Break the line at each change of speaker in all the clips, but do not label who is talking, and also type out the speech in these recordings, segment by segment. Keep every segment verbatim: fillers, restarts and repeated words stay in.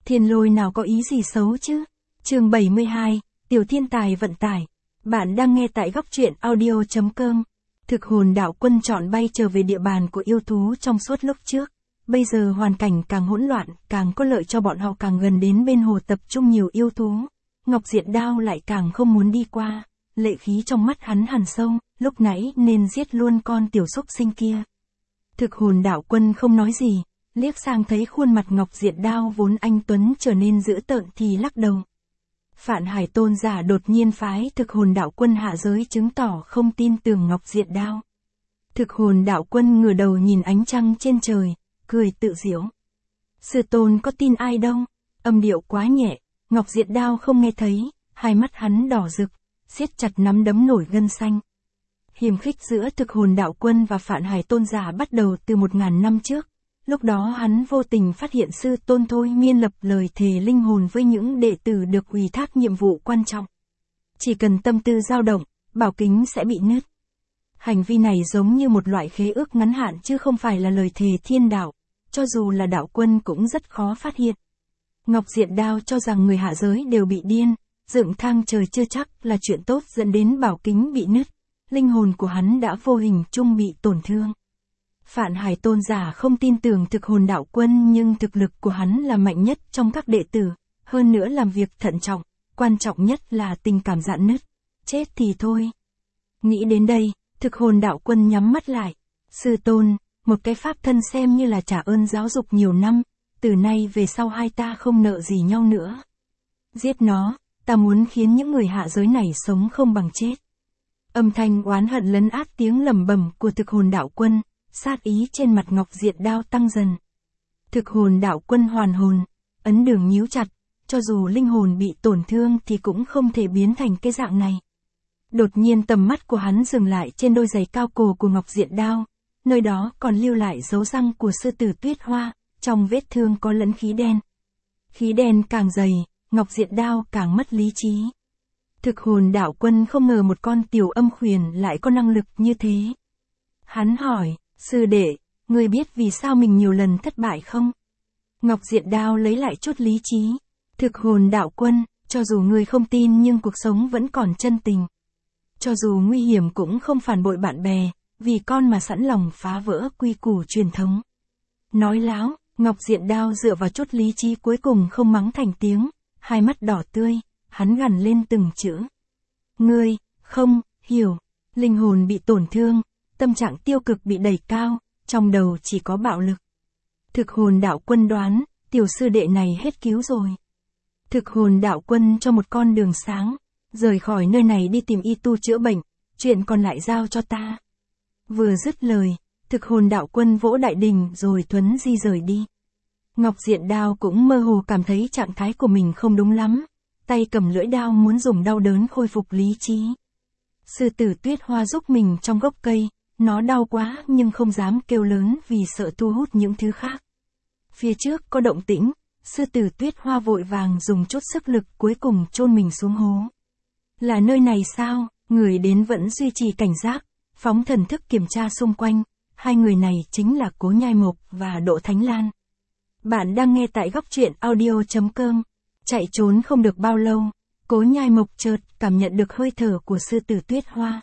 Thiên Lôi nào có ý gì xấu chứ? Chương bảy mươi hai, Tiểu Thiên Tài vận tải. Bạn đang nghe tại góc truyện audio chấm com. Thực hồn đạo quân chọn bay trở về địa bàn của yêu thú trong suốt lúc trước. Bây giờ hoàn cảnh càng hỗn loạn, càng có lợi cho bọn họ càng gần đến bên hồ tập trung nhiều yêu thú. Ngọc Diệt Đao lại càng không muốn đi qua. Lệ khí trong mắt hắn hằn sâu, lúc nãy nên giết luôn con tiểu xúc sinh kia. Thực hồn đạo quân không nói gì, liếc sang thấy khuôn mặt Ngọc Diệt Đao vốn anh tuấn trở nên dữ tợn thì lắc đầu. Phạn Hải tôn giả đột nhiên phái thực hồn đạo quân hạ giới chứng tỏ không tin tưởng Ngọc Diệt Đao. Thực hồn đạo quân ngửa đầu nhìn ánh trăng trên trời, cười tự giễu. Sư tôn có tin ai đâu, âm điệu quá nhẹ, Ngọc Diệt Đao không nghe thấy, hai mắt hắn đỏ rực, siết chặt nắm đấm nổi gân xanh. Hiềm khích giữa thực hồn đạo quân và Phạn Hải tôn giả bắt đầu từ một ngàn năm trước. Lúc đó hắn vô tình phát hiện sư tôn Thôi Miên lập lời thề linh hồn với những đệ tử được ủy thác nhiệm vụ quan trọng. Chỉ cần tâm tư dao động, bảo kính sẽ bị nứt. Hành vi này giống như một loại khế ước ngắn hạn chứ không phải là lời thề thiên đạo, cho dù là đạo quân cũng rất khó phát hiện. Ngọc Diệt Đao cho rằng người hạ giới đều bị điên, dựng thang trời chưa chắc là chuyện tốt dẫn đến bảo kính bị nứt. Linh hồn của hắn đã vô hình chung bị tổn thương. Phạn Hải tôn giả không tin tưởng thực hồn đạo quân nhưng thực lực của hắn là mạnh nhất trong các đệ tử, hơn nữa làm việc thận trọng, quan trọng nhất là tình cảm rạn nứt, chết thì thôi. Nghĩ đến đây, thực hồn đạo quân nhắm mắt lại. Sư tôn, một cái pháp thân xem như là trả ơn giáo dục nhiều năm, từ nay về sau hai ta không nợ gì nhau nữa. Giết nó, ta muốn khiến những người hạ giới này sống không bằng chết. Âm thanh oán hận lấn át tiếng lẩm bẩm của thực hồn đạo quân, sát ý trên mặt Ngọc Diệt Đao tăng dần. Thực hồn đạo quân hoàn hồn, ấn đường nhíu chặt, cho dù linh hồn bị tổn thương thì cũng không thể biến thành cái dạng này. Đột nhiên tầm mắt của hắn dừng lại trên đôi giày cao cổ của Ngọc Diệt Đao, nơi đó còn lưu lại dấu răng của sư tử Tuyết Hoa, trong vết thương có lẫn khí đen. Khí đen càng dày, Ngọc Diệt Đao càng mất lý trí. Thực hồn đạo quân không ngờ một con tiểu âm khuyển lại có năng lực như thế. Hắn hỏi, sư đệ, ngươi biết vì sao mình nhiều lần thất bại không? Ngọc Diệt Đao lấy lại chút lý trí. Thực hồn đạo quân, cho dù ngươi không tin nhưng cuộc sống vẫn còn chân tình. Cho dù nguy hiểm cũng không phản bội bạn bè, vì con mà sẵn lòng phá vỡ quy củ truyền thống. Nói láo, Ngọc Diệt Đao dựa vào chút lý trí cuối cùng không mắng thành tiếng, hai mắt đỏ tươi, hắn gằn lên từng chữ. Ngươi, không, hiểu, linh hồn bị tổn thương, tâm trạng tiêu cực bị đẩy cao, trong đầu chỉ có bạo lực. Thực hồn đạo quân đoán, tiểu sư đệ này hết cứu rồi. Thực hồn đạo quân cho một con đường sáng, rời khỏi nơi này đi tìm y tu chữa bệnh, chuyện còn lại giao cho ta. Vừa dứt lời, thực hồn đạo quân vỗ đại đình rồi thuấn di rời đi. Ngọc Diệt Đao cũng mơ hồ cảm thấy trạng thái của mình không đúng lắm, tay cầm lưỡi đao muốn dùng đau đớn khôi phục lý trí. Sư tử Tuyết Hoa giúp mình trong gốc cây, nó đau quá nhưng không dám kêu lớn vì sợ thu hút những thứ khác. Phía trước có động tĩnh, sư tử Tuyết Hoa vội vàng dùng chút sức lực cuối cùng chôn mình xuống hố. Là nơi này sao? Người đến vẫn duy trì cảnh giác, phóng thần thức kiểm tra xung quanh, hai người này chính là Cố Nhai Mộc và Đỗ Thánh Lan. Bạn đang nghe tại góc truyện audio chấm com. Chạy trốn không được bao lâu, Cố Nhai Mộc chợt cảm nhận được hơi thở của sư tử Tuyết Hoa.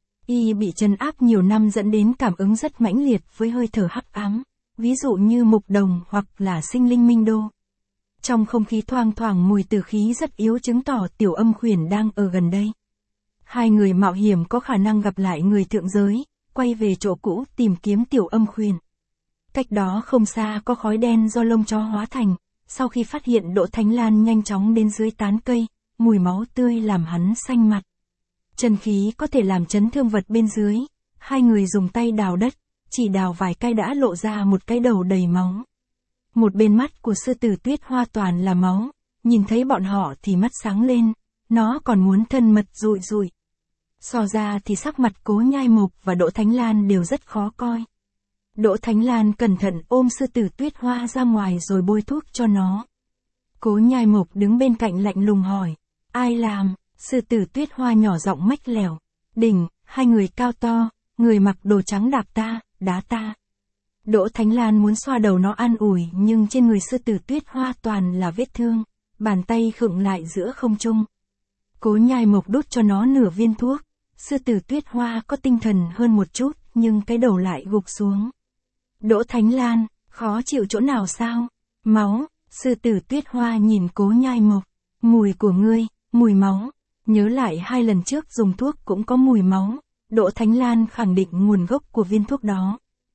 Y bị trấn áp nhiều năm dẫn đến cảm ứng rất mãnh liệt với hơi thở hắc ám, ví dụ như mục đồng hoặc là sinh linh minh đô. Trong không khí thoang thoảng mùi tử khí rất yếu chứng tỏ tiểu âm khuyển đang ở gần đây. Hai người mạo hiểm có khả năng gặp lại người thượng giới, quay về chỗ cũ tìm kiếm tiểu âm khuyển. Cách đó không xa có khói đen do lông chó hóa thành, sau khi phát hiện Đỗ Thánh Lan nhanh chóng đến dưới tán cây, mùi máu tươi làm hắn xanh mặt. Chân khí có thể làm chấn thương vật bên dưới, hai người dùng tay đào đất, chỉ đào vài cái đã lộ ra một cái đầu đầy máu. Một bên mắt của sư tử Tuyết Hoa toàn là máu, nhìn thấy bọn họ thì mắt sáng lên, nó còn muốn thân mật rụi rụi. So ra thì sắc mặt Cố Nhai Mộc và Đỗ Thánh Lan đều rất khó coi. Đỗ Thánh Lan cẩn thận ôm sư tử Tuyết Hoa ra ngoài rồi bôi thuốc cho nó. Cố Nhai Mộc đứng bên cạnh lạnh lùng hỏi, ai làm? Sư tử Tuyết Hoa nhỏ giọng mách lẻo, đỉnh, hai người cao to, người mặc đồ trắng đạp ta, đá ta. Đỗ Thánh Lan muốn xoa đầu nó an ủi nhưng trên người sư tử Tuyết Hoa toàn là vết thương, bàn tay khựng lại giữa không trung. Cố Nhai Mộc đút cho nó nửa viên thuốc, sư tử Tuyết Hoa có tinh thần hơn một chút nhưng cái đầu lại gục xuống. Đỗ Thánh Lan, khó chịu chỗ nào sao? Máu, sư tử Tuyết Hoa nhìn Cố Nhai Mộc, mùi của ngươi, mùi máu, nhớ lại hai lần trước dùng thuốc cũng có mùi máu, Đỗ Thánh Lan khẳng định nguồn gốc của viên thuốc đó.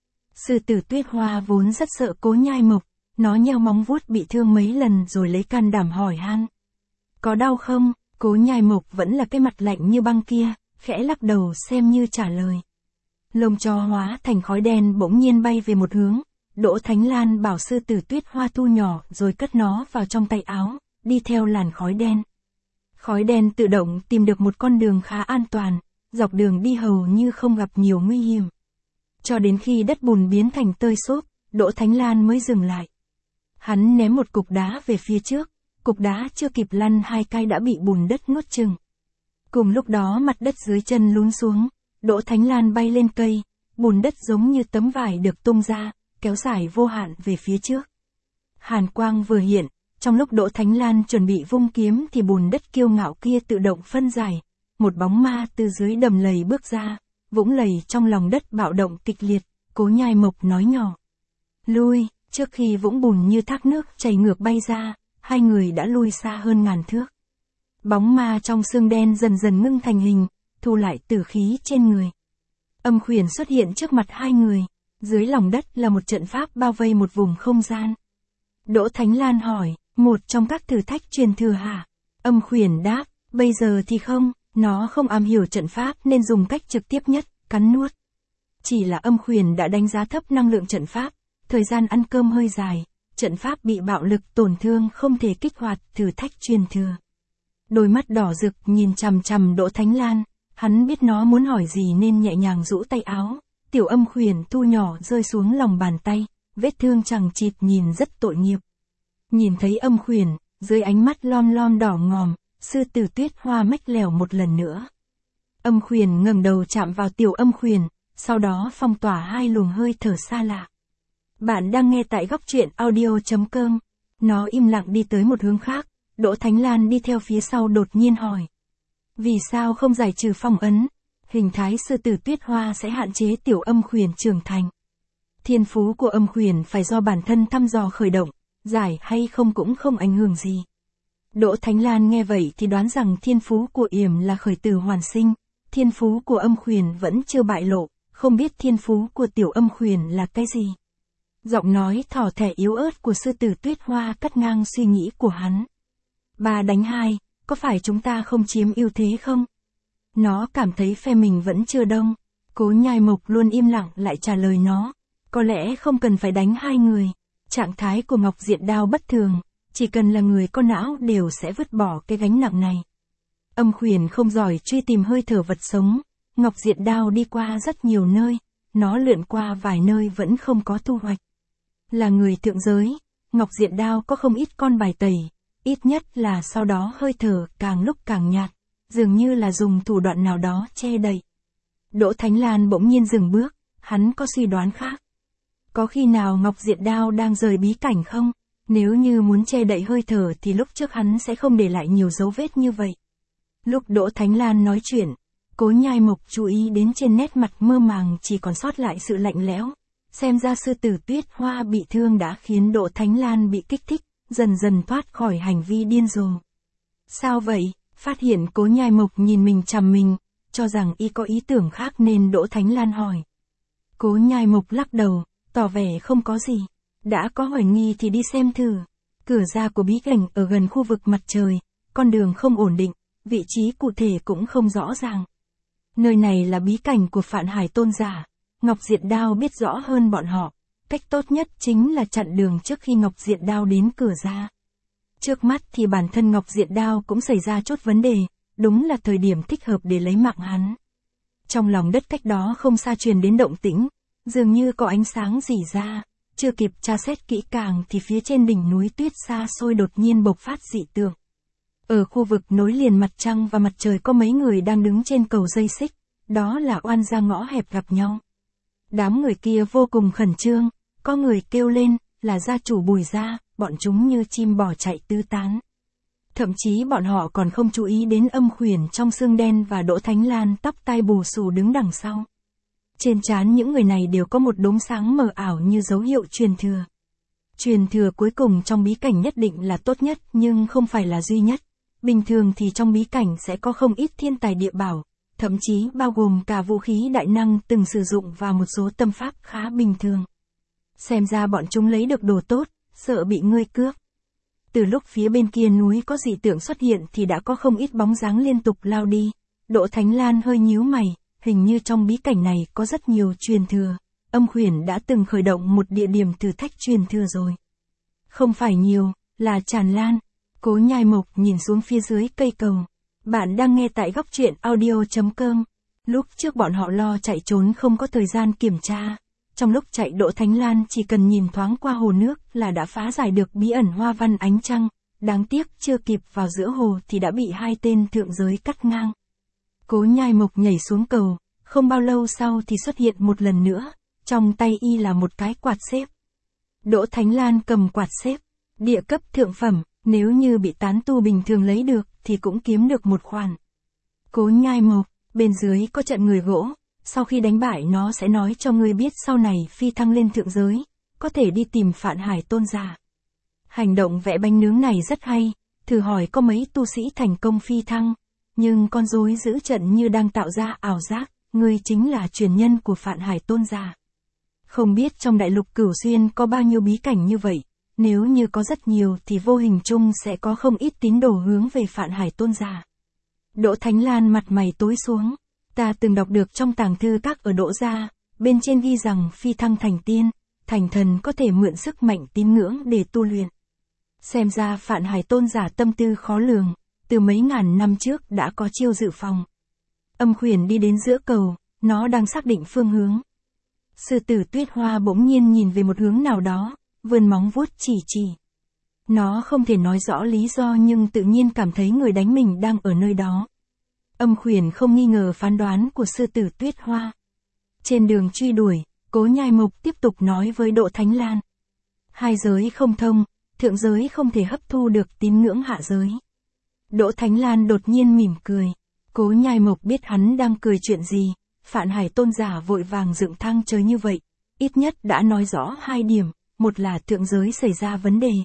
Sư tử Tuyết Hoa vốn rất sợ Cố Nhai Mộc, nó nheo móng vuốt bị thương mấy lần rồi lấy can đảm hỏi han. Có đau không? Cố Nhai Mộc vẫn là cái mặt lạnh như băng kia, khẽ lắc đầu xem như trả lời. Lông chó hóa thành khói đen bỗng nhiên bay về một hướng, Đỗ Thánh Lan bảo sư tử Tuyết Hoa thu nhỏ rồi cất nó vào trong tay áo, đi theo làn khói đen. Khói đen tự động tìm được một con đường khá an toàn, dọc đường đi hầu như không gặp nhiều nguy hiểm. Cho đến khi đất bùn biến thành tơi xốp, Đỗ Thánh Lan mới dừng lại. Hắn ném một cục đá về phía trước, cục đá chưa kịp lăn hai cái đã bị bùn đất nuốt chửng. Cùng lúc đó mặt đất dưới chân lún xuống, Đỗ Thánh Lan bay lên cây, bùn đất giống như tấm vải được tung ra, kéo dài vô hạn về phía trước. Hàn quang vừa hiện, trong lúc Đỗ Thánh Lan chuẩn bị vung kiếm thì bùn đất kiêu ngạo kia tự động phân giải, một bóng ma từ dưới đầm lầy bước ra, vũng lầy trong lòng đất bạo động kịch liệt, Cố Nhai Mộc nói nhỏ. Lui, trước khi vũng bùn như thác nước chảy ngược bay ra, hai người đã lui xa hơn ngàn thước. Bóng ma trong xương đen dần dần ngưng thành hình, thu lại tử khí trên người. Âm Khuyển xuất hiện trước mặt hai người, dưới lòng đất là một trận pháp bao vây một vùng không gian. Đỗ Thánh Lan hỏi, một trong các thử thách truyền thừa hả? Âm Khuyển đáp, bây giờ thì không, nó không am hiểu trận pháp nên dùng cách trực tiếp nhất, cắn nuốt. Chỉ là Âm Khuyển đã đánh giá thấp năng lượng trận pháp, thời gian ăn cơm hơi dài, trận pháp bị bạo lực tổn thương không thể kích hoạt thử thách truyền thừa. Đôi mắt đỏ rực nhìn chằm chằm Đỗ Thánh Lan, hắn biết nó muốn hỏi gì nên nhẹ nhàng rũ tay áo, tiểu Âm Khuyển thu nhỏ rơi xuống lòng bàn tay, vết thương chằng chịt nhìn rất tội nghiệp. Nhìn thấy Âm Khuyển, dưới ánh mắt lom lom đỏ ngòm, sư tử Tuyết Hoa mách lèo một lần nữa. Âm Khuyển ngẩng đầu chạm vào tiểu Âm Khuyển, sau đó phong tỏa hai luồng hơi thở xa lạ. Bạn đang nghe tại góc truyện audio chấm com. Nó im lặng đi tới một hướng khác, Đỗ Thánh Lan đi theo phía sau đột nhiên hỏi. Vì sao không giải trừ phong ấn? Hình thái sư tử Tuyết Hoa sẽ hạn chế tiểu Âm Khuyển trưởng thành. Thiên phú của Âm Khuyển phải do bản thân thăm dò khởi động, giải hay không cũng không ảnh hưởng gì. Đỗ Thánh Lan nghe vậy thì đoán rằng thiên phú của Yểm là khởi tử hoàn sinh, thiên phú của Âm Khuyển vẫn chưa bại lộ, không biết thiên phú của tiểu Âm Khuyển là cái gì. Giọng nói thỏ thẻ yếu ớt của sư tử Tuyết Hoa cắt ngang suy nghĩ của hắn. Ba đánh hai, có phải chúng ta không chiếm ưu thế không? Nó cảm thấy phe mình vẫn chưa đông. Cố Nhai Mộc luôn im lặng lại trả lời nó. Có lẽ không cần phải đánh hai người. Trạng thái của Ngọc Diện Đao bất thường, chỉ cần là người có não đều sẽ vứt bỏ cái gánh nặng này. Âm Khuyển không giỏi truy tìm hơi thở vật sống. Ngọc Diện Đao đi qua rất nhiều nơi, nó lượn qua vài nơi vẫn không có thu hoạch. Là người thượng giới, Ngọc Diện Đao có không ít con bài tẩy, ít nhất là sau đó hơi thở càng lúc càng nhạt, dường như là dùng thủ đoạn nào đó che đậy. Đỗ Thánh Lan bỗng nhiên dừng bước, hắn có suy đoán khác. Có khi nào Ngọc Diện Đao đang rời bí cảnh không? Nếu như muốn che đậy hơi thở thì lúc trước hắn sẽ không để lại nhiều dấu vết như vậy. Lúc Đỗ Thánh Lan nói chuyện, Cố Nhai Mộc chú ý đến trên nét mặt mơ màng chỉ còn sót lại sự lạnh lẽo. Xem ra sư tử Tuyết Hoa bị thương đã khiến Đỗ Thánh Lan bị kích thích, dần dần thoát khỏi hành vi điên rồ. Sao vậy? Phát hiện Cố Nhai Mộc nhìn mình chằm mình, cho rằng y có ý tưởng khác nên Đỗ Thánh Lan hỏi. Cố Nhai Mộc lắc đầu, tỏ vẻ không có gì. Đã có hoài nghi thì đi xem thử. Cửa ra của bí cảnh ở gần khu vực mặt trời, con đường không ổn định, vị trí cụ thể cũng không rõ ràng. Nơi này là bí cảnh của Phạn Hải Tôn giả. Ngọc Diện Đao biết rõ hơn bọn họ, cách tốt nhất chính là chặn đường trước khi Ngọc Diện Đao đến cửa ra. Trước mắt thì bản thân Ngọc Diện Đao cũng xảy ra chút vấn đề, đúng là thời điểm thích hợp để lấy mạng hắn. Trong lòng đất cách đó không xa truyền đến động tĩnh, dường như có ánh sáng rỉ ra, chưa kịp tra xét kỹ càng thì phía trên đỉnh núi tuyết xa xôi đột nhiên bộc phát dị tượng. Ở khu vực nối liền mặt trăng và mặt trời có mấy người đang đứng trên cầu dây xích, đó là oan gia ngõ hẹp gặp nhau. Đám người kia vô cùng khẩn trương, có người kêu lên, là gia chủ Bùi gia, bọn chúng như chim bò chạy tứ tán. Thậm chí bọn họ còn không chú ý đến Âm Khuyển trong xương đen và Đỗ Thánh Lan tóc tai bù xù đứng đằng sau. Trên trán những người này đều có một đốm sáng mờ ảo như dấu hiệu truyền thừa. Truyền thừa cuối cùng trong bí cảnh nhất định là tốt nhất nhưng không phải là duy nhất. Bình thường thì trong bí cảnh sẽ có không ít thiên tài địa bảo, thậm chí bao gồm cả vũ khí đại năng từng sử dụng và một số tâm pháp khá bình thường. Xem ra bọn chúng lấy được đồ tốt, sợ bị ngươi cướp. Từ lúc phía bên kia núi có dị tượng xuất hiện thì đã có không ít bóng dáng liên tục lao đi. Đỗ Thánh Lan hơi nhíu mày, hình như trong bí cảnh này có rất nhiều truyền thừa. Âm Khuyển đã từng khởi động một địa điểm thử thách truyền thừa rồi. Không phải nhiều, là tràn lan. Cố Nhai Mộc nhìn xuống phía dưới cây cầu. Bạn đang nghe tại góc truyện audio chấm com. Lúc trước bọn họ lo chạy trốn không có thời gian kiểm tra. Trong lúc chạy Đỗ Thánh Lan chỉ cần nhìn thoáng qua hồ nước là đã phá giải được bí ẩn hoa văn ánh trăng. Đáng tiếc chưa kịp vào giữa hồ thì đã bị hai tên thượng giới cắt ngang. Cố Nhai Mộc nhảy xuống cầu, không bao lâu sau thì xuất hiện một lần nữa. Trong tay y là một cái quạt xếp. Đỗ Thánh Lan cầm quạt xếp. Địa cấp thượng phẩm, nếu như bị tán tu bình thường lấy được thì cũng kiếm được một khoản. Cố Nhai Mộc, bên dưới có trận người gỗ. Sau khi đánh bại nó sẽ nói cho ngươi biết sau này phi thăng lên thượng giới, có thể đi tìm Phạn Hải Tôn giả. Hành động vẽ bánh nướng này rất hay, thử hỏi có mấy tu sĩ thành công phi thăng, nhưng con rối giữ trận như đang tạo ra ảo giác, ngươi chính là truyền nhân của Phạn Hải Tôn giả. Không biết trong đại lục Cửu Xuyên có bao nhiêu bí cảnh như vậy, nếu như có rất nhiều thì vô hình chung sẽ có không ít tín đồ hướng về Phạn Hải Tôn giả. Đỗ Thánh Lan mặt mày tối xuống. Ta từng đọc được trong tàng thư các ở Đỗ gia, bên trên ghi rằng phi thăng thành tiên, thành thần có thể mượn sức mạnh tín ngưỡng để tu luyện. Xem ra Phạn Hải Tôn giả tâm tư khó lường, từ mấy ngàn năm trước đã có chiêu dự phòng. Âm Khuyển đi đến giữa cầu, nó đang xác định phương hướng. Sư tử Tuyết Hoa bỗng nhiên nhìn về một hướng nào đó, vươn móng vuốt chỉ chỉ. Nó không thể nói rõ lý do nhưng tự nhiên cảm thấy người đánh mình đang ở nơi đó. Âm Khuyển không nghi ngờ phán đoán của sư tử Tuyết Hoa. Trên đường truy đuổi, Cố Nhai Mộc tiếp tục nói với Đỗ Thánh Lan. Hai giới không thông, thượng giới không thể hấp thu được tín ngưỡng hạ giới. Đỗ Thánh Lan đột nhiên mỉm cười. Cố Nhai Mộc biết hắn đang cười chuyện gì, Phạn Hải Tôn giả vội vàng dựng thang trời như vậy. Ít nhất đã nói rõ hai điểm, một là thượng giới xảy ra vấn đề.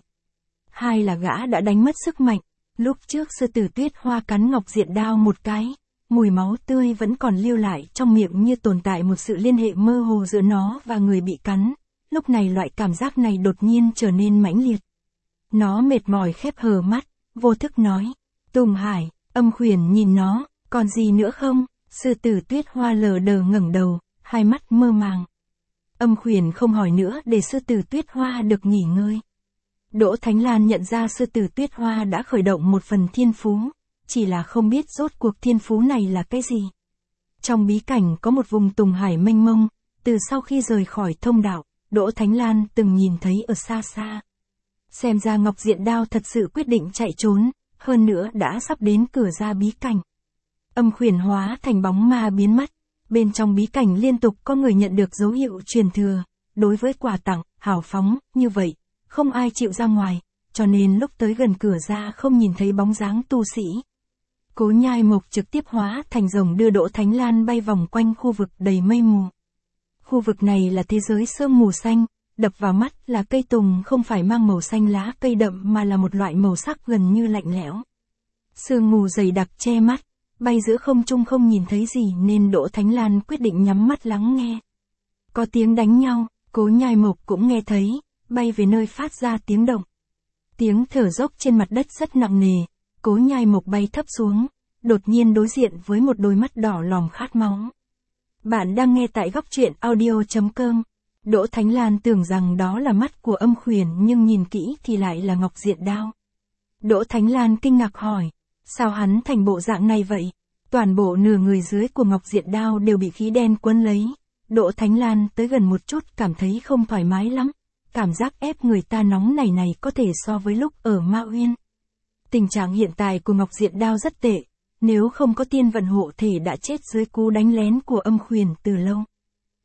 Hai là gã đã đánh mất sức mạnh. Lúc trước sư tử Tuyết Hoa cắn Ngọc Diện Đao một cái, mùi máu tươi vẫn còn lưu lại trong miệng như tồn tại một sự liên hệ mơ hồ giữa nó và người bị cắn. Lúc này loại cảm giác này đột nhiên trở nên mãnh liệt. Nó mệt mỏi khép hờ mắt, vô thức nói. Tùng Hải, Âm Khuyển nhìn nó, còn gì nữa không? Sư tử Tuyết Hoa lờ đờ ngẩng đầu, hai mắt mơ màng. Âm Khuyển không hỏi nữa để sư tử Tuyết Hoa được nghỉ ngơi. Đỗ Thánh Lan nhận ra sư tử Tuyết Hoa đã khởi động một phần thiên phú, chỉ là không biết rốt cuộc thiên phú này là cái gì. Trong bí cảnh có một vùng Tùng Hải mênh mông, từ sau khi rời khỏi thông đạo, Đỗ Thánh Lan từng nhìn thấy ở xa xa. Xem ra Ngọc Diện Đao thật sự quyết định chạy trốn, hơn nữa đã sắp đến cửa ra bí cảnh. Âm Khuyển hóa thành bóng ma biến mất, bên trong bí cảnh liên tục có người nhận được dấu hiệu truyền thừa, đối với quà tặng, hào phóng, như vậy. Không ai chịu ra ngoài, cho nên lúc tới gần cửa ra không nhìn thấy bóng dáng tu sĩ. Cố Nhai Mộc trực tiếp hóa thành rồng đưa Đỗ Thánh Lan bay vòng quanh khu vực đầy mây mù. Khu vực này là thế giới sương mù xanh, đập vào mắt là cây tùng không phải mang màu xanh lá cây đậm mà là một loại màu sắc gần như lạnh lẽo. Sương mù dày đặc che mắt, bay giữa không trung không nhìn thấy gì nên Đỗ Thánh Lan quyết định nhắm mắt lắng nghe. Có tiếng đánh nhau, Cố Nhai Mộc cũng nghe thấy. Bay về nơi phát ra tiếng động. Tiếng thở dốc trên mặt đất rất nặng nề, Cố Nhai Mộc bay thấp xuống, đột nhiên đối diện với một đôi mắt đỏ lòm khát máu. Bạn đang nghe tại góc truyện audio chấm com. Đỗ Thánh Lan tưởng rằng đó là mắt của Âm Khuyển nhưng nhìn kỹ thì lại là Ngọc Diện Đao. Đỗ Thánh Lan kinh ngạc hỏi, sao hắn thành bộ dạng này vậy? Toàn bộ nửa người dưới của Ngọc Diện Đao đều bị khí đen quấn lấy. Đỗ Thánh Lan tới gần một chút cảm thấy không thoải mái lắm. Cảm giác ép người ta nóng này này có thể so với lúc ở Ma Uyên. Tình trạng hiện tại của Ngọc Diện Đao rất tệ, nếu không có tiên vận hộ thể đã chết dưới cú đánh lén của Âm Khuyển từ lâu.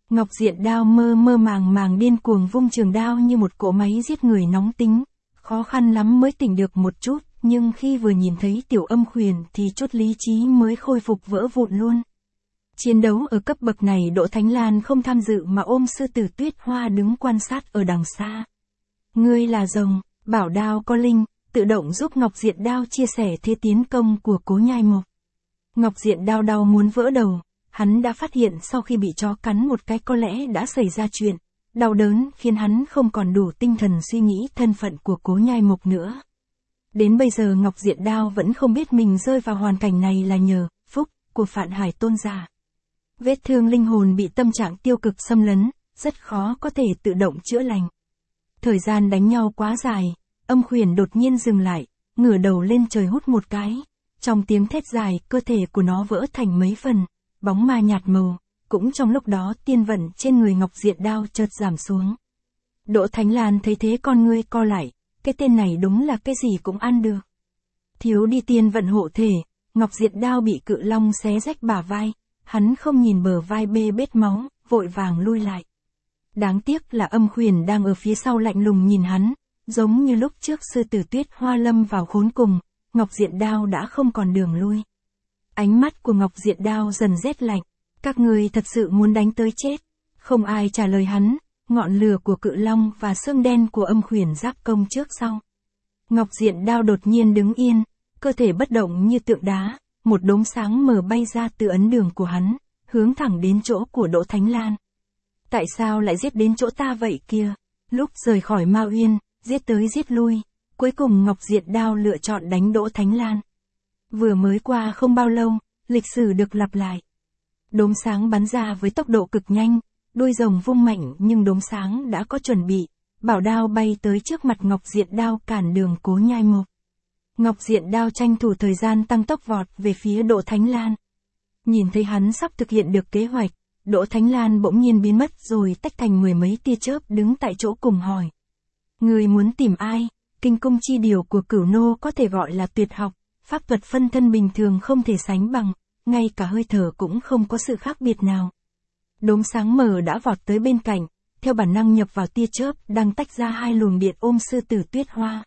Ngọc Diện Đao mơ mơ màng màng điên cuồng vung trường đao như một cỗ máy giết người nóng tính, khó khăn lắm mới tỉnh được một chút, nhưng khi vừa nhìn thấy Tiểu Âm Khuyển thì chút lý trí mới khôi phục vỡ vụn luôn. Chiến đấu ở cấp bậc này Đỗ Thánh Lan không tham dự mà ôm Sư Tử Tuyết Hoa đứng quan sát ở đằng xa. Ngươi là rồng, bảo đao có linh, tự động giúp Ngọc Diện Đao chia sẻ thế tiến công của Cố Nhai Mộc. Ngọc Diện Đao đau muốn vỡ đầu, hắn đã phát hiện sau khi bị chó cắn một cái có lẽ đã xảy ra chuyện, đau đớn khiến hắn không còn đủ tinh thần suy nghĩ thân phận của Cố Nhai Mộc nữa. Đến bây giờ Ngọc Diện Đao vẫn không biết mình rơi vào hoàn cảnh này là nhờ phúc của Phạn Hải Tôn giả. Vết thương linh hồn bị tâm trạng tiêu cực xâm lấn, rất khó có thể tự động chữa lành. Thời gian đánh nhau quá dài, Âm Khuyển đột nhiên dừng lại, ngửa đầu lên trời hút một cái. Trong tiếng thét dài, cơ thể của nó vỡ thành mấy phần, bóng ma nhạt màu. Cũng trong lúc đó tiên vận trên người Ngọc Diện Đao chợt giảm xuống. Đỗ Thánh Lan thấy thế con ngươi co lại, cái tên này đúng là cái gì cũng ăn được. Thiếu đi tiên vận hộ thể, Ngọc Diện Đao bị cự long xé rách bả vai, hắn không nhìn bờ vai bê bết máu, vội vàng lui lại. Đáng tiếc là Âm Khuyển đang ở phía sau lạnh lùng nhìn hắn, giống như lúc trước Sư Tử Tuyết Hoa lâm vào khốn cùng, Ngọc Diện Đao đã không còn đường lui. Ánh mắt của Ngọc Diện Đao dần rét lạnh, các ngươi thật sự muốn đánh tới chết. Không ai trả lời hắn, ngọn lửa của cự long và xương đen của Âm Khuyển giáp công trước sau. Ngọc Diện Đao đột nhiên đứng yên, cơ thể bất động như tượng đá, một đốm sáng mờ bay ra từ ấn đường của hắn, hướng thẳng đến chỗ của Đỗ Thánh Lan. Tại sao lại giết đến chỗ ta vậy kia? Lúc rời khỏi Ma Uyên, giết tới giết lui, cuối cùng Ngọc Diện Đao lựa chọn đánh Đỗ Thánh Lan. Vừa mới qua không bao lâu, lịch sử được lặp lại. Đốm sáng bắn ra với tốc độ cực nhanh, đuôi rồng vung mạnh nhưng đốm sáng đã có chuẩn bị, bảo đao bay tới trước mặt Ngọc Diện Đao cản đường Cố Nhai Mộc. Ngọc Diện Đao tranh thủ thời gian tăng tốc vọt về phía Đỗ Thánh Lan. Nhìn thấy hắn sắp thực hiện được kế hoạch, Đỗ Thánh Lan bỗng nhiên biến mất rồi tách thành mười mấy tia chớp đứng tại chỗ cùng hỏi. Người muốn tìm ai? Kinh cung chi điều của Cửu Nô có thể gọi là tuyệt học, pháp thuật phân thân bình thường không thể sánh bằng, ngay cả hơi thở cũng không có sự khác biệt nào. Đốm sáng mờ đã vọt tới bên cạnh, theo bản năng nhập vào tia chớp đang tách ra hai luồng điện ôm Sư Tử Tuyết Hoa.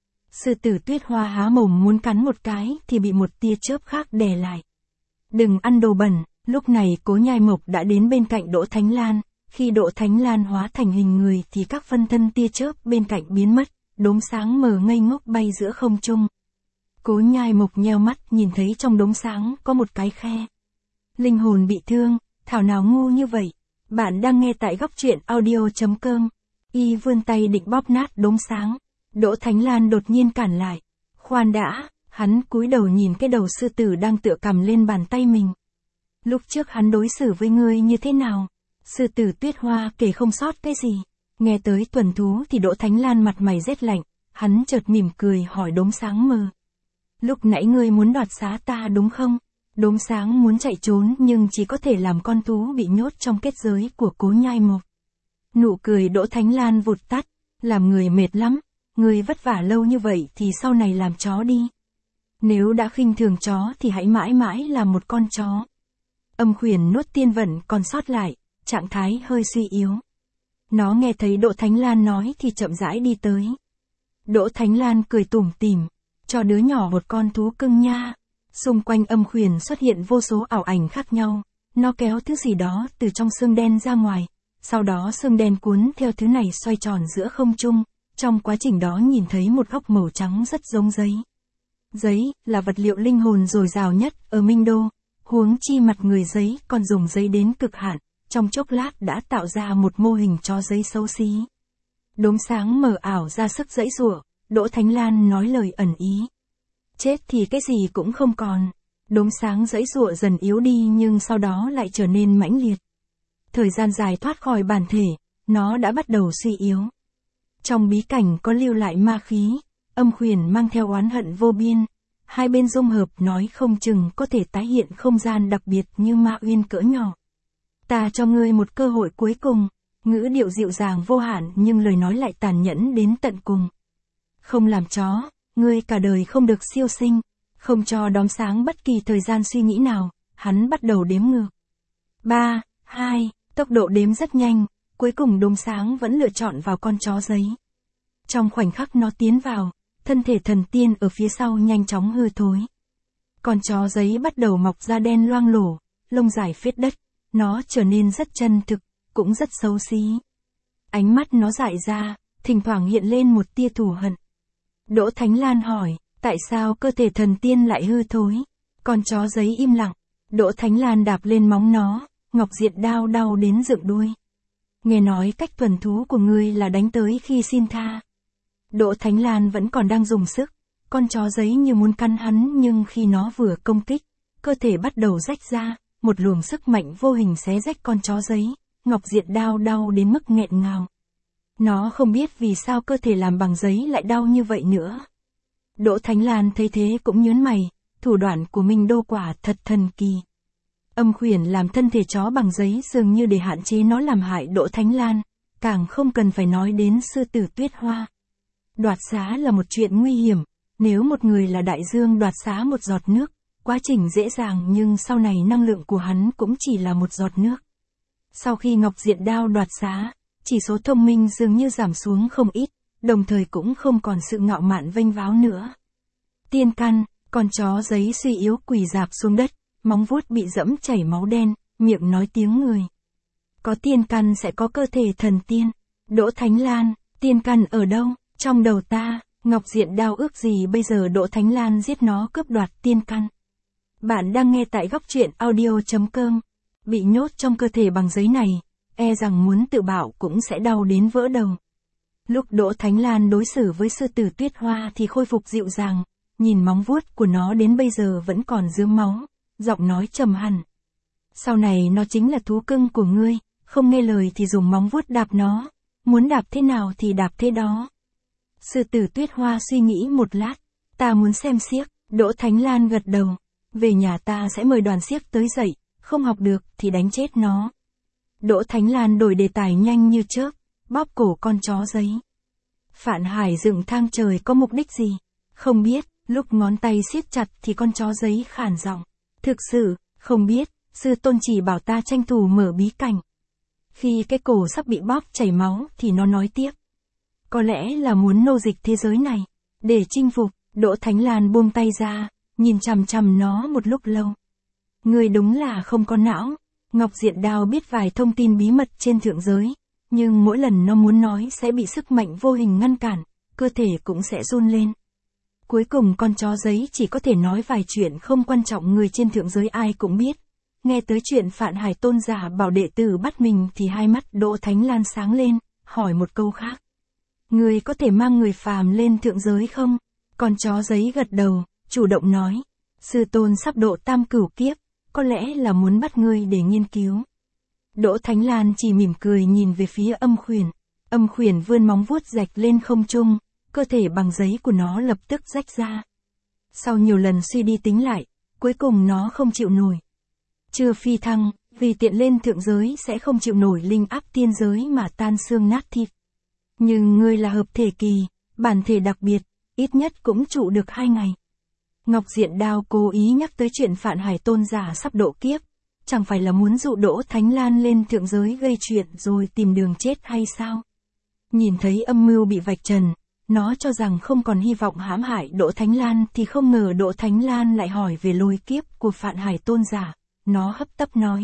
Sư Tử Tuyết Hoa há mồm muốn cắn một cái thì bị một tia chớp khác đè lại. Đừng ăn đồ bẩn. Lúc này Cố Nhai Mộc đã đến bên cạnh Đỗ Thánh Lan, khi Đỗ Thánh Lan hóa thành hình người thì các phân thân tia chớp bên cạnh biến mất, đốm sáng mờ ngây ngốc bay giữa không trung. Cố Nhai Mộc nheo mắt nhìn thấy trong đốm sáng có một cái khe. Linh hồn bị thương, thảo nào ngu như vậy. Bạn đang nghe tại góc truyện audio chấm com. Y vươn tay định bóp nát đốm sáng. Đỗ Thánh Lan đột nhiên cản lại. Khoan đã, hắn cúi đầu nhìn cái đầu sư tử đang tựa cằm lên bàn tay mình. Lúc trước hắn đối xử với ngươi như thế nào? Sư Tử Tuyết Hoa kể không sót cái gì. Nghe tới tuần thú thì Đỗ Thánh Lan mặt mày rét lạnh, hắn chợt mỉm cười hỏi đốm sáng mờ. Lúc nãy ngươi muốn đoạt xá ta đúng không? Đốm sáng muốn chạy trốn nhưng chỉ có thể làm con thú bị nhốt trong kết giới của Cố Nhai Mộc. Nụ cười Đỗ Thánh Lan vụt tắt, làm người mệt lắm, ngươi vất vả lâu như vậy thì sau này làm chó đi. Nếu đã khinh thường chó thì hãy mãi mãi làm một con chó. Âm Khuyển nuốt tiên vận còn sót lại, trạng thái hơi suy yếu. Nó nghe thấy Đỗ Thánh Lan nói thì chậm rãi đi tới. Đỗ Thánh Lan cười tủm tỉm, cho đứa nhỏ một con thú cưng nha. Xung quanh Âm Khuyển xuất hiện vô số ảo ảnh khác nhau, nó kéo thứ gì đó từ trong xương đen ra ngoài, sau đó xương đen cuốn theo thứ này xoay tròn giữa không trung, trong quá trình đó nhìn thấy một góc màu trắng rất giống giấy. Giấy là vật liệu linh hồn dồi dào nhất ở Minh Đô. Huống chi mặt người giấy còn dùng giấy đến cực hạn, trong chốc lát đã tạo ra một mô hình chó giấy xấu xí. Đốm sáng mờ ảo ra sức giãy giụa, Đỗ Thánh Lan nói lời ẩn ý. Chết thì cái gì cũng không còn. Đốm sáng giãy giụa dần yếu đi nhưng sau đó lại trở nên mãnh liệt. Thời gian dài thoát khỏi bản thể, nó đã bắt đầu suy yếu. Trong bí cảnh có lưu lại ma khí, Âm Khuyển mang theo oán hận vô biên. Hai bên dung hợp nói không chừng có thể tái hiện không gian đặc biệt như Ma Uyên cỡ nhỏ. Ta cho ngươi một cơ hội cuối cùng, ngữ điệu dịu dàng vô hạn nhưng lời nói lại tàn nhẫn đến tận cùng. Không làm chó, ngươi cả đời không được siêu sinh, không cho đóm sáng bất kỳ thời gian suy nghĩ nào, hắn bắt đầu đếm ngược. Ba, hai, Tốc độ đếm rất nhanh, cuối cùng đốm sáng vẫn lựa chọn vào con chó giấy. Trong khoảnh khắc nó tiến vào, thân thể thần tiên ở phía sau nhanh chóng hư thối. Con chó giấy bắt đầu mọc da đen loang lổ, lông dài phết đất, nó trở nên rất chân thực, cũng rất xấu xí. Ánh mắt nó dại ra, thỉnh thoảng hiện lên một tia thù hận. Đỗ Thánh Lan hỏi, tại sao cơ thể thần tiên lại hư thối? Con chó giấy im lặng, Đỗ Thánh Lan đạp lên móng nó, Ngọc Diện Đao đau đến dựng đuôi. Nghe nói cách thuần thú của ngươi là đánh tới khi xin tha. Đỗ Thánh Lan vẫn còn đang dùng sức, con chó giấy như muốn cắn hắn nhưng khi nó vừa công kích, cơ thể bắt đầu rách ra, một luồng sức mạnh vô hình xé rách con chó giấy, Ngọc Diện Đao đau đến mức nghẹn ngào. Nó không biết vì sao cơ thể làm bằng giấy lại đau như vậy nữa. Đỗ Thánh Lan thấy thế cũng nhớn mày, thủ đoạn của Minh Đô quả thật thần kỳ. Âm Khuyển làm thân thể chó bằng giấy dường như để hạn chế nó làm hại Đỗ Thánh Lan, càng không cần phải nói đến sư tử Tuyết Hoa. Đoạt xá là một chuyện nguy hiểm, nếu một người là đại dương đoạt xá một giọt nước, quá trình dễ dàng nhưng sau này năng lượng của hắn cũng chỉ là một giọt nước. Sau khi Ngọc Diện Đao đoạt xá, chỉ số thông minh dường như giảm xuống không ít, đồng thời cũng không còn sự ngạo mạn vênh váo nữa. Tiên căn, con chó giấy suy yếu quỳ rạp xuống đất, móng vuốt bị dẫm chảy máu đen, miệng nói tiếng người. Có tiên căn sẽ có cơ thể thần tiên. Đỗ Thánh Lan, tiên căn ở đâu? Trong đầu ta. Ngọc Diện Đao ước gì bây giờ Đỗ Thánh Lan giết nó cướp đoạt tiên căn. Bạn đang nghe tại góc truyện audio chấm com. Bị nhốt trong cơ thể bằng giấy này, e rằng muốn tự bạo cũng sẽ đau đến vỡ đầu. Lúc Đỗ Thánh Lan đối xử với sư tử Tuyết Hoa thì khôi phục dịu dàng, nhìn móng vuốt của nó đến bây giờ vẫn còn rướm máu, giọng nói trầm hẳn. Sau này nó chính là thú cưng của ngươi, không nghe lời thì dùng móng vuốt đạp nó, muốn đạp thế nào thì đạp thế đó. Sư tử Tuyết Hoa suy nghĩ một lát, ta muốn xem xiếc. Đỗ Thánh Lan gật đầu, về nhà ta sẽ mời đoàn xiếc tới dạy, không học được thì đánh chết nó. Đỗ Thánh Lan đổi đề tài nhanh như chớp, bóp cổ con chó giấy. Phạn Hải dựng thang trời có mục đích gì? Không biết, lúc ngón tay siết chặt thì con chó giấy khản giọng. Thực sự, không biết, sư tôn chỉ bảo ta tranh thủ mở bí cảnh. Khi cái cổ sắp bị bóp chảy máu thì nó nói tiếp. Có lẽ là muốn nô dịch thế giới này, để chinh phục. Đỗ Thánh Lan buông tay ra, nhìn chằm chằm nó một lúc lâu. Người đúng là không có não. Ngọc Diện Đao biết vài thông tin bí mật trên thượng giới, nhưng mỗi lần nó muốn nói sẽ bị sức mạnh vô hình ngăn cản, cơ thể cũng sẽ run lên. Cuối cùng con chó giấy chỉ có thể nói vài chuyện không quan trọng người trên thượng giới ai cũng biết. Nghe tới chuyện Phạn Hải tôn giả bảo đệ tử bắt mình thì hai mắt Đỗ Thánh Lan sáng lên, hỏi một câu khác. Người có thể mang người phàm lên thượng giới không? Con chó giấy gật đầu, chủ động nói. Sư tôn sắp độ tam cửu kiếp, có lẽ là muốn bắt ngươi để nghiên cứu. Đỗ Thánh Lan chỉ mỉm cười nhìn về phía Âm Khuyển. Âm Khuyển vươn móng vuốt rạch lên không trung, cơ thể bằng giấy của nó lập tức rách ra. Sau nhiều lần suy đi tính lại, cuối cùng nó không chịu nổi. Chưa phi thăng, vì tiện lên thượng giới sẽ không chịu nổi linh áp tiên giới mà tan xương nát thịt. Nhưng ngươi là hợp thể kỳ, bản thể đặc biệt, ít nhất cũng trụ được hai ngày. Ngọc Diện Đao cố ý nhắc tới chuyện Phạn Hải tôn giả sắp độ kiếp, chẳng phải là muốn dụ Đỗ Thánh Lan lên thượng giới gây chuyện rồi tìm đường chết hay sao? Nhìn thấy âm mưu bị vạch trần, nó cho rằng không còn hy vọng hãm hại Đỗ Thánh Lan thì không ngờ Đỗ Thánh Lan lại hỏi về lôi kiếp của Phạn Hải tôn giả, nó hấp tấp nói.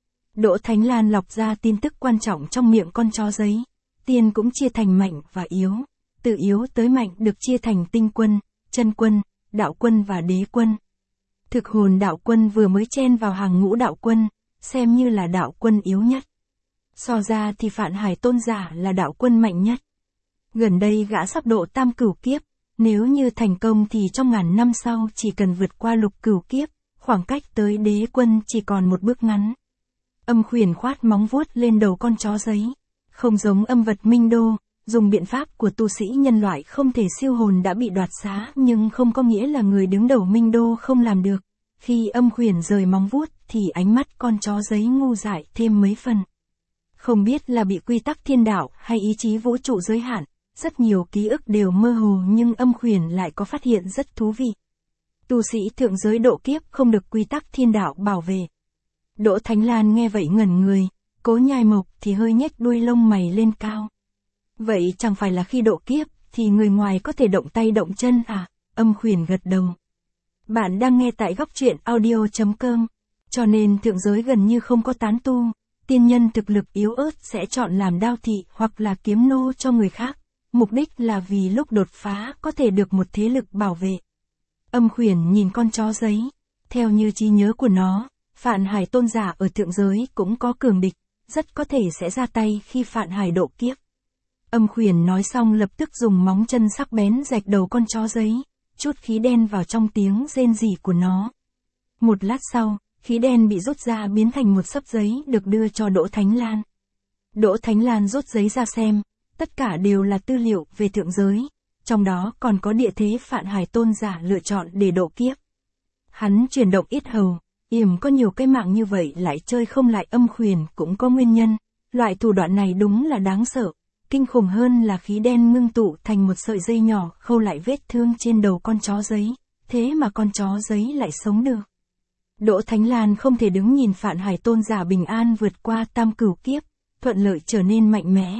Đỗ Thánh Lan lọc ra tin tức quan trọng trong miệng con chó giấy, tiên cũng chia thành mạnh và yếu, từ yếu tới mạnh được chia thành tinh quân, chân quân, đạo quân và đế quân. Thực hồn đạo quân vừa mới chen vào hàng ngũ đạo quân, xem như là đạo quân yếu nhất. So ra thì Phạn Hải tôn giả là đạo quân mạnh nhất. Gần đây gã sắp độ tam cửu kiếp, nếu như thành công thì trong ngàn năm sau chỉ cần vượt qua lục cửu kiếp, khoảng cách tới đế quân chỉ còn một bước ngắn. Âm Khuyển khoát móng vuốt lên đầu con chó giấy. Không giống âm vật Minh Đô, dùng biện pháp của tu sĩ nhân loại không thể siêu hồn đã bị đoạt xá nhưng không có nghĩa là người đứng đầu Minh Đô không làm được. Khi Âm Khuyển rời móng vuốt thì ánh mắt con chó giấy ngu dại thêm mấy phần. Không biết là bị quy tắc thiên đạo hay ý chí vũ trụ giới hạn, rất nhiều ký ức đều mơ hồ nhưng Âm Khuyển lại có phát hiện rất thú vị. Tu sĩ thượng giới độ kiếp không được quy tắc thiên đạo bảo vệ. Đỗ Thánh Lan nghe vậy ngẩn người, Cố Nhai Mộc thì hơi nhếch đuôi lông mày lên cao. Vậy chẳng phải là khi độ kiếp, thì người ngoài có thể động tay động chân à? Âm Khuyển gật đầu. Bạn đang nghe tại góc truyện audio.com. Cho nên thượng giới gần như không có tán tu, tiên nhân thực lực yếu ớt sẽ chọn làm đao thị hoặc là kiếm nô cho người khác. Mục đích là vì lúc đột phá có thể được một thế lực bảo vệ. Âm Khuyển nhìn con chó giấy. Theo như trí nhớ của nó, Phạn Hải tôn giả ở thượng giới cũng có cường địch, rất có thể sẽ ra tay khi Phạn Hải độ kiếp. Âm Khuyển nói xong lập tức dùng móng chân sắc bén rạch đầu con chó giấy, chút khí đen vào trong tiếng rên rỉ của nó. Một lát sau, khí đen bị rút ra biến thành một xấp giấy được đưa cho Đỗ Thánh Lan. Đỗ Thánh Lan rút giấy ra xem, tất cả đều là tư liệu về thượng giới, trong đó còn có địa thế Phạn Hải tôn giả lựa chọn để độ kiếp. Hắn chuyển động yết hầu, yểm có nhiều cái mạng như vậy lại chơi không lại. Âm Khuyển cũng có nguyên nhân, loại thủ đoạn này đúng là đáng sợ, kinh khủng hơn là khí đen ngưng tụ thành một sợi dây nhỏ khâu lại vết thương trên đầu con chó giấy, thế mà con chó giấy lại sống được. Đỗ Thánh Lan không thể đứng nhìn Phạn Hải tôn giả bình an vượt qua tam cửu kiếp, thuận lợi trở nên mạnh mẽ.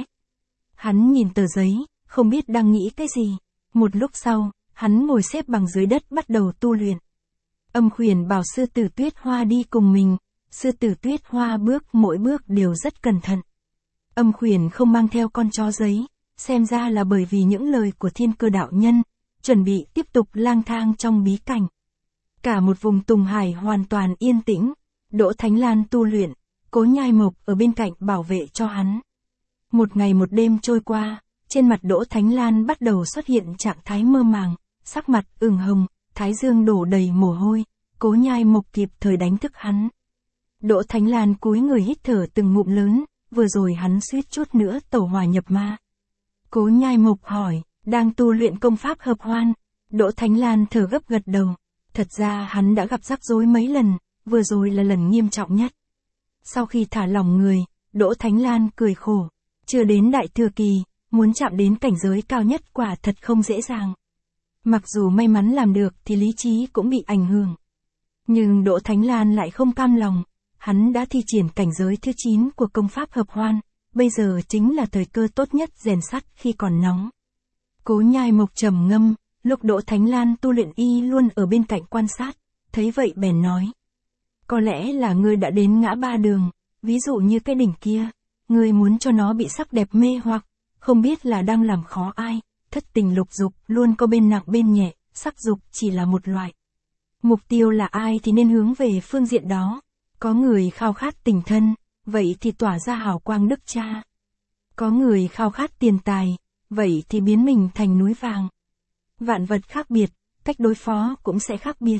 Hắn nhìn tờ giấy, không biết đang nghĩ cái gì. Một lúc sau, hắn ngồi xếp bằng dưới đất bắt đầu tu luyện. Âm Khuyển bảo sư tử Tuyết Hoa đi cùng mình, sư tử Tuyết Hoa bước mỗi bước đều rất cẩn thận. Âm Khuyển không mang theo con chó giấy, xem ra là bởi vì những lời của Thiên Cơ đạo nhân, chuẩn bị tiếp tục lang thang trong bí cảnh. Cả một vùng Tùng Hải hoàn toàn yên tĩnh, Đỗ Thánh Lan tu luyện, Cố Nhai Mộc ở bên cạnh bảo vệ cho hắn. Một ngày một đêm trôi qua, trên mặt Đỗ Thánh Lan bắt đầu xuất hiện trạng thái mơ màng, sắc mặt ửng hồng, thái dương đổ đầy mồ hôi, Cố Nhai Mộc kịp thời đánh thức hắn. Đỗ Thánh Lan cúi người hít thở từng ngụm lớn, vừa rồi hắn suýt chút nữa tẩu hỏa nhập ma. Cố Nhai Mộc hỏi, đang tu luyện công pháp hợp hoan? Đỗ Thánh Lan thở gấp gật đầu. Thật ra hắn đã gặp rắc rối mấy lần, vừa rồi là lần nghiêm trọng nhất. Sau khi thả lỏng người, Đỗ Thánh Lan cười khổ. Chưa đến đại thừa kỳ, muốn chạm đến cảnh giới cao nhất quả thật không dễ dàng. Mặc dù may mắn làm được thì lý trí cũng bị ảnh hưởng. Nhưng Đỗ Thánh Lan lại không cam lòng. Hắn đã thi triển cảnh giới thứ chín của công pháp hợp hoan, bây giờ chính là thời cơ tốt nhất rèn sắt khi còn nóng. Cố Nhai Mộc trầm ngâm, lúc Đỗ Thánh Lan tu luyện y luôn ở bên cạnh quan sát, thấy vậy bèn nói. Có lẽ là ngươi đã đến ngã ba đường, ví dụ như cái đỉnh kia, ngươi muốn cho nó bị sắc đẹp mê hoặc, không biết là đang làm khó ai, thất tình lục dục luôn có bên nặng bên nhẹ, sắc dục chỉ là một loại. Mục tiêu là ai thì nên hướng về phương diện đó. Có người khao khát tình thân, vậy thì tỏa ra hào quang đức cha. Có người khao khát tiền tài, vậy thì biến mình thành núi vàng. Vạn vật khác biệt, cách đối phó cũng sẽ khác biệt.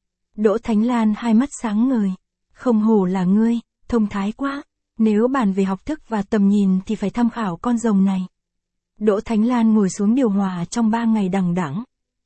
Đỗ Thánh Lan hai mắt sáng ngời. Không hổ là ngươi, thông thái quá. Nếu bàn về học thức và tầm nhìn thì phải tham khảo con rồng này. Đỗ Thánh Lan ngồi xuống điều hòa trong ba ngày đằng đẵng.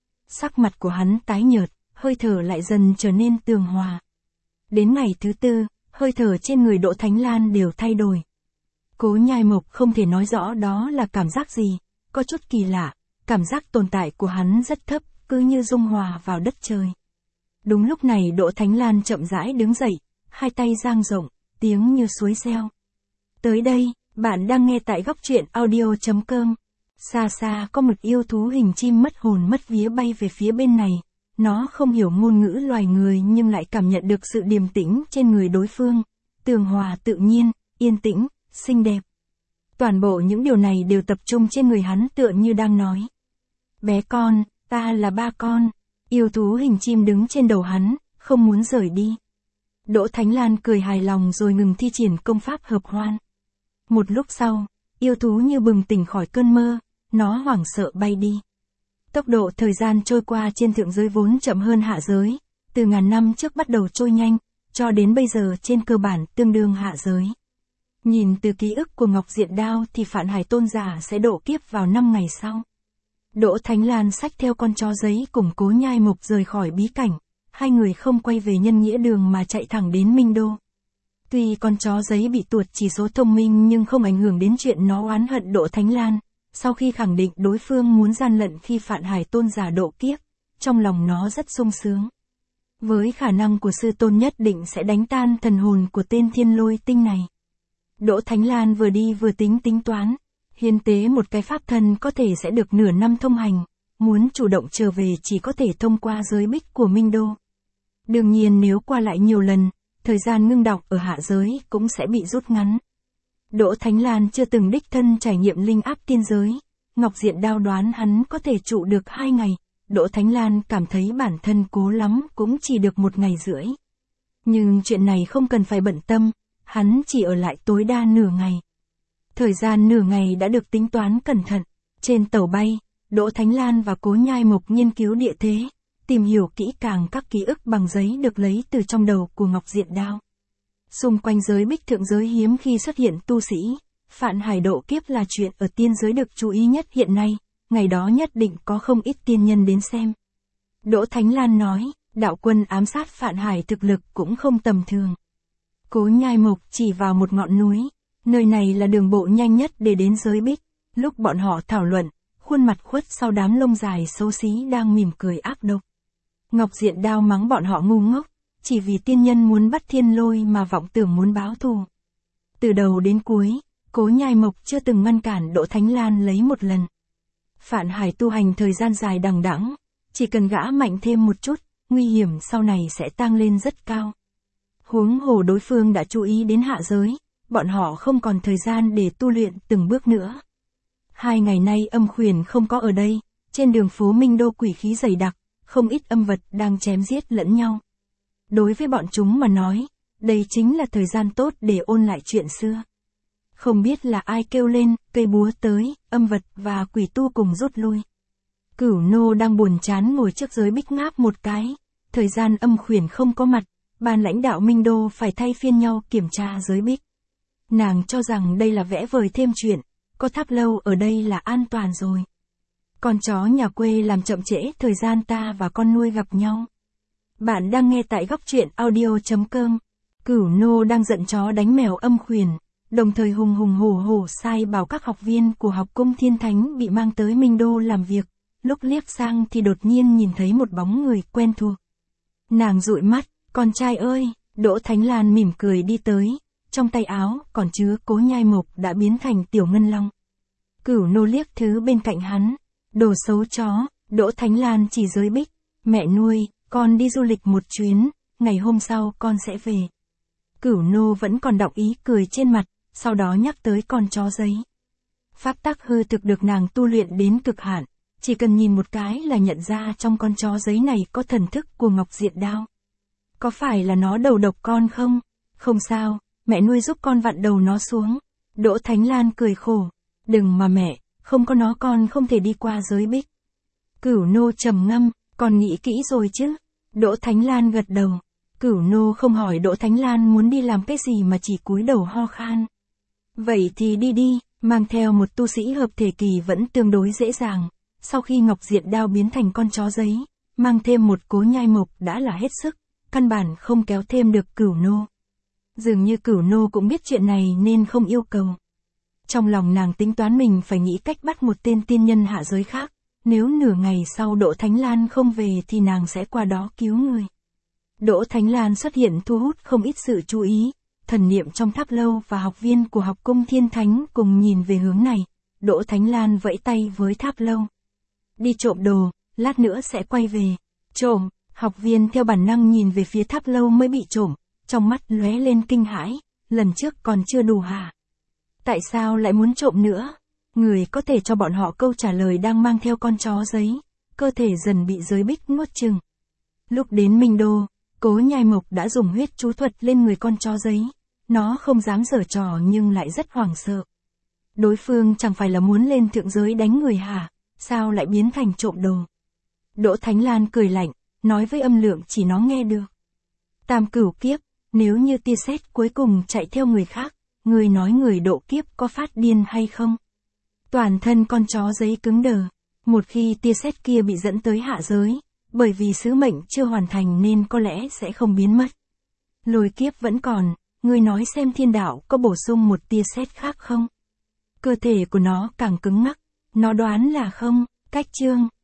Sắc mặt của hắn tái nhợt, hơi thở lại dần trở nên tường hòa. Đến ngày thứ tư, hơi thở trên người Đỗ Thánh Lan đều thay đổi. Cố Nhai Mộc không thể nói rõ đó là cảm giác gì, có chút kỳ lạ, cảm giác tồn tại của hắn rất thấp, cứ như dung hòa vào đất trời. Đúng lúc này Đỗ Thánh Lan chậm rãi đứng dậy, hai tay dang rộng, tiếng như suối reo. Tới đây, bạn đang nghe tại góc truyện audio.com. Xa xa có một yêu thú hình chim mất hồn mất vía bay về phía bên này. Nó không hiểu ngôn ngữ loài người nhưng lại cảm nhận được sự điềm tĩnh trên người đối phương. Tường hòa tự nhiên, yên tĩnh, xinh đẹp. Toàn bộ những điều này đều tập trung trên người hắn tựa như đang nói. Bé con, ta là ba con. Yêu thú hình chim đứng trên đầu hắn, không muốn rời đi. Đỗ Thánh Lan cười hài lòng rồi ngừng thi triển công pháp hợp hoan. Một lúc sau, yêu thú như bừng tỉnh khỏi cơn mơ, nó hoảng sợ bay đi. Tốc độ thời gian trôi qua trên thượng giới vốn chậm hơn hạ giới, từ ngàn năm trước bắt đầu trôi nhanh, cho đến bây giờ trên cơ bản tương đương hạ giới. Nhìn từ ký ức của Ngọc Diện Đao thì Phạn Hải tôn giả sẽ độ kiếp vào năm ngày sau. Đỗ Thánh Lan xách theo con chó giấy cùng Cố Nhai Mộc rời khỏi bí cảnh, hai người không quay về nhân nghĩa đường mà chạy thẳng đến Minh Đô. Tuy con chó giấy bị tuột chỉ số thông minh nhưng không ảnh hưởng đến chuyện nó oán hận Đỗ Thánh Lan. Sau khi khẳng định đối phương muốn gian lận khi Phạn Hải tôn giả độ kiếp, trong lòng nó rất sung sướng. Với khả năng của sư tôn nhất định sẽ đánh tan thần hồn của tên Thiên Lôi Tinh này. Đỗ Thánh Lan vừa đi vừa tính tính toán. Hiến tế một cái pháp thân có thể sẽ được nửa năm thông hành, muốn chủ động trở về chỉ có thể thông qua giới bích của Minh Đô. Đương nhiên nếu qua lại nhiều lần, thời gian ngưng đọng ở hạ giới cũng sẽ bị rút ngắn. Đỗ Thánh Lan chưa từng đích thân trải nghiệm linh áp tiên giới, Ngọc Diện Đao đoán hắn có thể trụ được hai ngày, Đỗ Thánh Lan cảm thấy bản thân cố lắm cũng chỉ được một ngày rưỡi. Nhưng chuyện này không cần phải bận tâm, hắn chỉ ở lại tối đa nửa ngày. Thời gian nửa ngày đã được tính toán cẩn thận, trên tàu bay, Đỗ Thánh Lan và Cố Nhai Mộc nghiên cứu địa thế, tìm hiểu kỹ càng các ký ức bằng giấy được lấy từ trong đầu của Ngọc Diện Đao. Xung quanh giới bích thượng giới hiếm khi xuất hiện tu sĩ, Phạn Hải độ kiếp là chuyện ở tiên giới được chú ý nhất hiện nay, ngày đó nhất định có không ít tiên nhân đến xem. Đỗ Thánh Lan nói, đạo quân ám sát Phạn Hải thực lực cũng không tầm thường. Cố Nhai Mộc chỉ vào một ngọn núi, nơi này là đường bộ nhanh nhất để đến giới bích. Lúc bọn họ thảo luận, khuôn mặt khuất sau đám lông dài xấu xí đang mỉm cười ác độc. Ngọc Diện Đao mắng bọn họ ngu ngốc, chỉ vì tiên nhân muốn bắt thiên lôi mà vọng tưởng muốn báo thù. Từ đầu đến cuối, Cố Nhai Mộc chưa từng ngăn cản Đỗ Thánh Lan lấy một lần. Phạn Hải tu hành thời gian dài đằng đẵng, chỉ cần gã mạnh thêm một chút, nguy hiểm sau này sẽ tăng lên rất cao. Huống hồ đối phương đã chú ý đến hạ giới, bọn họ không còn thời gian để tu luyện từng bước nữa. Hai ngày nay Âm Khuyển không có ở đây, trên đường phố Minh Đô quỷ khí dày đặc, không ít âm vật đang chém giết lẫn nhau. Đối với bọn chúng mà nói, đây chính là thời gian tốt để ôn lại chuyện xưa. Không biết là ai kêu lên, cây búa tới, âm vật và quỷ tu cùng rút lui. Cửu Nô đang buồn chán ngồi trước giới bích ngáp một cái, thời gian Âm Khuyển không có mặt, ban lãnh đạo Minh Đô phải thay phiên nhau kiểm tra giới bích. Nàng cho rằng đây là vẽ vời thêm chuyện, có tháp lâu ở đây là an toàn rồi. Con chó nhà quê làm chậm trễ thời gian ta và con nuôi gặp nhau. Bạn đang nghe tại góc truyện audio chấm com. Cửu Nô đang giận chó đánh mèo Âm Khuyển, đồng thời hùng hùng hổ hổ sai bảo các học viên của học cung Thiên Thánh bị mang tới Minh Đô làm việc. Lúc liếc sang thì đột nhiên nhìn thấy một bóng người quen thuộc. Nàng dụi mắt, con trai ơi, Đỗ Thánh Lan mỉm cười đi tới, trong tay áo còn chứa Cố Nhai Mộc đã biến thành tiểu ngân long. Cửu Nô liếc thứ bên cạnh hắn, đồ xấu chó, Đỗ Thánh Lan chỉ giới bích, mẹ nuôi, con đi du lịch một chuyến, ngày hôm sau con sẽ về. Cửu Nô vẫn còn đọng ý cười trên mặt, sau đó nhắc tới con chó giấy. Pháp tắc hư thực được nàng tu luyện đến cực hạn, chỉ cần nhìn một cái là nhận ra trong con chó giấy này có thần thức của Ngọc Diện Đao. Có phải là nó đầu độc con không? Không sao, mẹ nuôi giúp con vặn đầu nó xuống. Đỗ Thánh Lan cười khổ. Đừng mà mẹ, không có nó con không thể đi qua giới bích. Cửu Nô trầm ngâm, con nghĩ kỹ rồi chứ? Đỗ Thánh Lan gật đầu. Cửu Nô không hỏi Đỗ Thánh Lan muốn đi làm cái gì mà chỉ cúi đầu ho khan. Vậy thì đi đi, mang theo một tu sĩ hợp thể kỳ vẫn tương đối dễ dàng. Sau khi Ngọc Diện Đao biến thành con chó giấy, mang thêm một Cố Nhai Mộc đã là hết sức, căn bản không kéo thêm được Cửu Nô. Dường như Cửu Nô cũng biết chuyện này nên không yêu cầu. Trong lòng nàng tính toán mình phải nghĩ cách bắt một tên tiên nhân hạ giới khác, nếu nửa ngày sau Đỗ Thánh Lan không về thì nàng sẽ qua đó cứu người. Đỗ Thánh Lan xuất hiện thu hút không ít sự chú ý, thần niệm trong tháp lâu và học viên của học cung Thiên Thánh cùng nhìn về hướng này. Đỗ Thánh Lan vẫy tay với tháp lâu. Đi trộm đồ, lát nữa sẽ quay về. Trộm, học viên theo bản năng nhìn về phía tháp lâu mới bị trộm, trong mắt lóe lên kinh hãi, lần trước còn chưa đủ hả? Tại sao lại muốn trộm nữa? Người có thể cho bọn họ câu trả lời đang mang theo con chó giấy, cơ thể dần bị giới bích nuốt chừng. Lúc đến Minh Đô, Cố Nhai Mộc đã dùng huyết chú thuật lên người con chó giấy, nó không dám giở trò nhưng lại rất hoảng sợ. Đối phương chẳng phải là muốn lên thượng giới đánh người hả? Sao lại biến thành trộm đồ? Đỗ Thánh Lan cười lạnh, nói với âm lượng chỉ nó nghe được. Tam cửu kiếp, nếu như tia sét cuối cùng chạy theo người khác, người nói người độ kiếp có phát điên hay không? Toàn thân con chó giấy cứng đờ, một khi tia sét kia bị dẫn tới hạ giới, bởi vì sứ mệnh chưa hoàn thành nên có lẽ sẽ không biến mất. Lôi kiếp vẫn còn, người nói xem thiên đạo có bổ sung một tia sét khác không? Cơ thể của nó càng cứng ngắc, nó đoán là không, cách chương.